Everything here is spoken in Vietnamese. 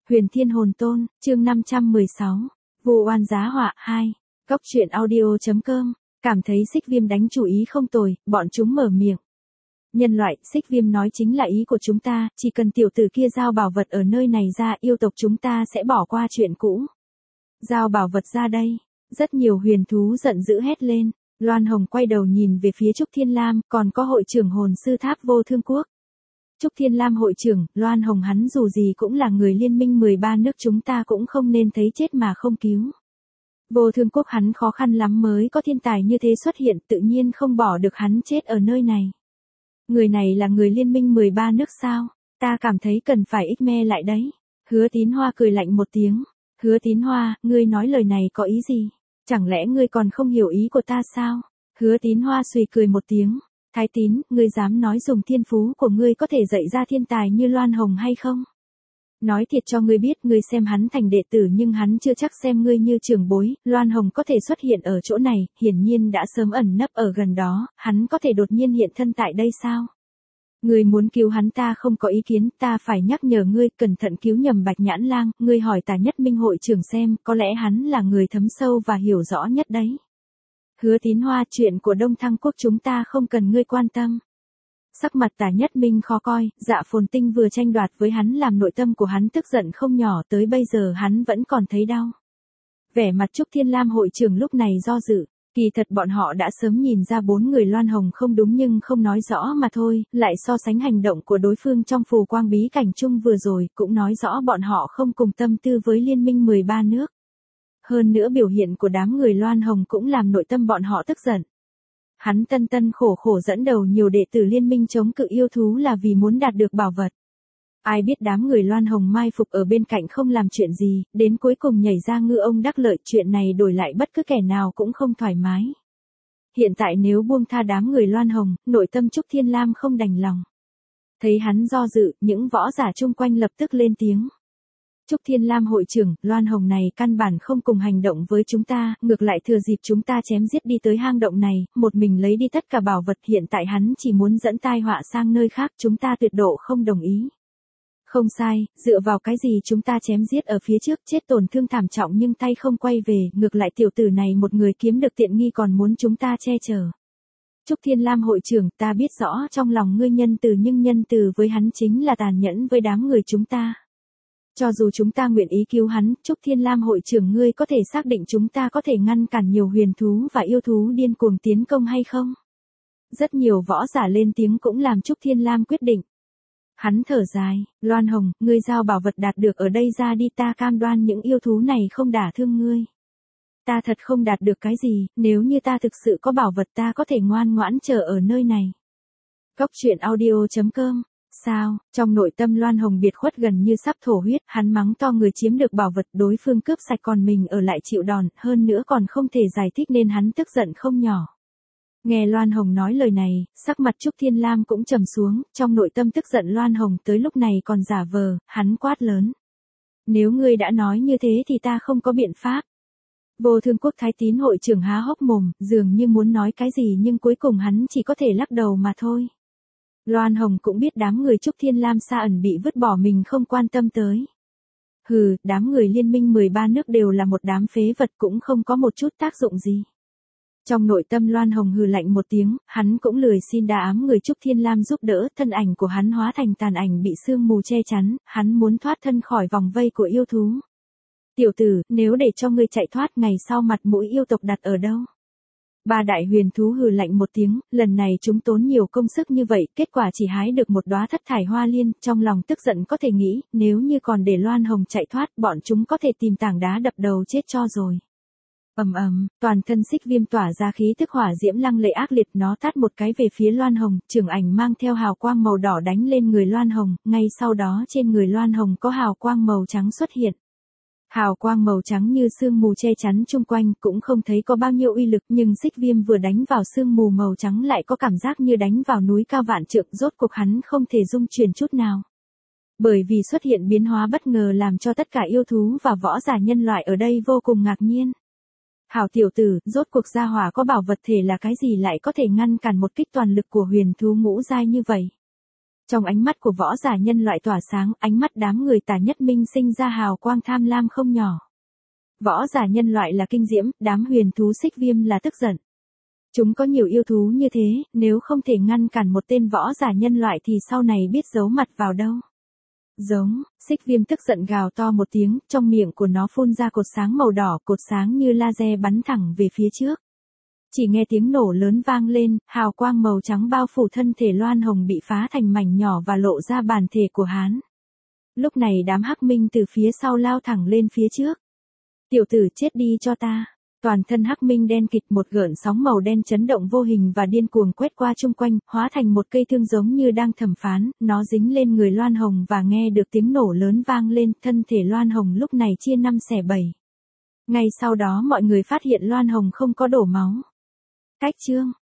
Huyền Thiên Hồn Tôn, chương 516. Vu oan giá họa 2. Cốc truyện audio.com. Cảm thấy Xích Viêm đánh chủ ý không tồi, bọn chúng mở miệng. Nhân loại, Xích Viêm nói chính là ý của chúng ta, chỉ cần tiểu tử kia giao bảo vật ở nơi này ra, yêu tộc chúng ta sẽ bỏ qua chuyện cũ. Giao bảo vật ra đây. Rất nhiều huyền thú giận dữ hét lên. Loan Hồng quay đầu nhìn về phía Trúc Thiên Lam, còn có hội trưởng hồn sư tháp Vô Thương Quốc. Trúc Thiên Lam hội trưởng, Loan Hồng hắn dù gì cũng là người liên minh 13 nước, chúng ta cũng không nên thấy chết mà không cứu. Vô Thương Quốc hắn khó khăn lắm mới có thiên tài như thế xuất hiện, tự nhiên không bỏ được hắn chết ở nơi này. Người này là người liên minh 13 nước sao? Ta cảm thấy cần phải ích me lại đấy. Hứa Tín Hoa cười lạnh một tiếng. Hứa Tín Hoa, ngươi nói lời này có ý gì? Chẳng lẽ ngươi còn không hiểu ý của ta sao? Hứa Tín Hoa suy cười một tiếng. Thái Tín, ngươi dám nói dùng thiên phú của ngươi có thể dạy ra thiên tài như Loan Hồng hay không? Nói thiệt cho ngươi biết, ngươi xem hắn thành đệ tử nhưng hắn chưa chắc xem ngươi như trưởng bối, Loan Hồng có thể xuất hiện ở chỗ này, hiển nhiên đã sớm ẩn nấp ở gần đó, hắn có thể đột nhiên hiện thân tại đây sao? Ngươi muốn cứu hắn ta không có ý kiến, ta phải nhắc nhở ngươi cẩn thận cứu nhầm Bạch Nhãn Lang, ngươi hỏi Tà Nhất Minh hội trưởng xem, có lẽ hắn là người thấm sâu và hiểu rõ nhất đấy. Hứa Tín Hoa, chuyện của Đông Thăng Quốc chúng ta không cần ngươi quan tâm. Sắc mặt Tà Nhất Minh khó coi, Dạ Phồn Tinh vừa tranh đoạt với hắn làm nội tâm của hắn tức giận không nhỏ, tới bây giờ hắn vẫn còn thấy đau. Vẻ mặt Trúc Thiên Lam hội trưởng lúc này do dự, kỳ thật bọn họ đã sớm nhìn ra 4 người Loan Hồng không đúng nhưng không nói rõ mà thôi, lại so sánh hành động của đối phương trong phù quang bí cảnh chung vừa rồi, cũng nói rõ bọn họ không cùng tâm tư với liên minh 13 nước. Hơn nữa biểu hiện của đám người Loan Hồng cũng làm nội tâm bọn họ tức giận. Hắn tân tân khổ khổ dẫn đầu nhiều đệ tử liên minh chống cự yêu thú là vì muốn đạt được bảo vật. Ai biết đám người Loan Hồng mai phục ở bên cạnh không làm chuyện gì, đến cuối cùng nhảy ra ngư ông đắc lợi, chuyện này đổi lại bất cứ kẻ nào cũng không thoải mái. Hiện tại nếu buông tha đám người Loan Hồng, nội tâm Trúc Thiên Lam không đành lòng. Thấy hắn do dự, những võ giả chung quanh lập tức lên tiếng. Trúc Thiên Lam hội trưởng, Loan Hồng này căn bản không cùng hành động với chúng ta, ngược lại thừa dịp chúng ta chém giết đi tới hang động này, một mình lấy đi tất cả bảo vật, hiện tại hắn chỉ muốn dẫn tai họa sang nơi khác, chúng ta tuyệt độ không đồng ý. Không sai, dựa vào cái gì chúng ta chém giết ở phía trước chết tổn thương thảm trọng nhưng tay không quay về, ngược lại tiểu tử này một người kiếm được tiện nghi còn muốn chúng ta che chở. Trúc Thiên Lam hội trưởng, ta biết rõ trong lòng ngươi nhân từ nhưng nhân từ với hắn chính là tàn nhẫn với đám người chúng ta. Cho dù chúng ta nguyện ý cứu hắn, Trúc Thiên Lam hội trưởng ngươi có thể xác định chúng ta có thể ngăn cản nhiều huyền thú và yêu thú điên cuồng tiến công hay không? Rất nhiều võ giả lên tiếng cũng làm Trúc Thiên Lam quyết định. Hắn thở dài, Loan Hồng, ngươi giao bảo vật đạt được ở đây ra đi, ta cam đoan những yêu thú này không đả thương ngươi. Ta thật không đạt được cái gì, nếu như ta thực sự có bảo vật ta có thể ngoan ngoãn chờ ở nơi này. Cốc truyện audio.com. Sao, trong nội tâm Loan Hồng biệt khuất gần như sắp thổ huyết, hắn mắng to người chiếm được bảo vật, đối phương cướp sạch còn mình ở lại chịu đòn, hơn nữa còn không thể giải thích nên hắn tức giận không nhỏ. Nghe Loan Hồng nói lời này, sắc mặt Trúc Thiên Lam cũng trầm xuống, trong nội tâm tức giận Loan Hồng tới lúc này còn giả vờ, hắn quát lớn. Nếu ngươi đã nói như thế thì ta không có biện pháp. Vô Thương Quốc Thái Tín hội trưởng há hốc mồm, dường như muốn nói cái gì nhưng cuối cùng hắn chỉ có thể lắc đầu mà thôi. Loan Hồng cũng biết đám người Trúc Thiên Lam xa ẩn bị vứt bỏ mình không quan tâm tới. Hừ, đám người liên minh 13 nước đều là một đám phế vật cũng không có một chút tác dụng gì. Trong nội tâm Loan Hồng hừ lạnh một tiếng, hắn cũng lười xin đa ám người Trúc Thiên Lam giúp đỡ, thân ảnh của hắn hóa thành tàn ảnh bị sương mù che chắn, hắn muốn thoát thân khỏi vòng vây của yêu thú. Tiểu tử, nếu để cho ngươi chạy thoát ngày sau mặt mũi yêu tộc đặt ở đâu? Ba đại huyền thú hừ lạnh một tiếng, lần này chúng tốn nhiều công sức như vậy, kết quả chỉ hái được một đóa thất thải hoa liên, trong lòng tức giận có thể nghĩ, nếu như còn để Loan Hồng chạy thoát, bọn chúng có thể tìm tảng đá đập đầu chết cho rồi. Toàn thân Xích Viêm tỏa ra khí tức hỏa diễm lăng lệ ác liệt, nó tát một cái về phía Loan Hồng, trường ảnh mang theo hào quang màu đỏ đánh lên người Loan Hồng, ngay sau đó trên người Loan Hồng có hào quang màu trắng xuất hiện. Hào quang màu trắng như sương mù che chắn chung quanh, cũng không thấy có bao nhiêu uy lực nhưng Xích Viêm vừa đánh vào sương mù màu trắng lại có cảm giác như đánh vào núi cao vạn trượng, rốt cuộc hắn không thể dung chuyển chút nào. Bởi vì xuất hiện biến hóa bất ngờ làm cho tất cả yêu thú và võ giả nhân loại ở đây vô cùng ngạc nhiên. Hảo tiểu tử, rốt cuộc gia hỏa có bảo vật thể là cái gì lại có thể ngăn cản một kích toàn lực của huyền thú ngũ giai như vậy? Trong ánh mắt của võ giả nhân loại tỏa sáng, ánh mắt đám người Tả Nhất Minh sinh ra hào quang tham lam không nhỏ. Võ giả nhân loại là kinh diễm, đám huyền thú Xích Viêm là tức giận. Chúng có nhiều yêu thú như thế, nếu không thể ngăn cản một tên võ giả nhân loại thì sau này biết giấu mặt vào đâu. Giống, Xích Viêm tức giận gào to một tiếng, trong miệng của nó phun ra cột sáng màu đỏ, cột sáng như laser bắn thẳng về phía trước. Chỉ nghe tiếng nổ lớn vang lên, hào quang màu trắng bao phủ thân thể Loan Hồng bị phá thành mảnh nhỏ và lộ ra bản thể của hắn. Lúc này đám Hắc Minh từ phía sau lao thẳng lên phía trước. Tiểu tử chết đi cho ta. Toàn thân Hắc Minh đen kịt, một gợn sóng màu đen chấn động vô hình và điên cuồng quét qua chung quanh, hóa thành một cây thương giống như đang thẩm phán, nó dính lên người Loan Hồng và nghe được tiếng nổ lớn vang lên, thân thể Loan Hồng lúc này chia 5/7. Ngay sau đó mọi người phát hiện Loan Hồng không có đổ máu. Cách chương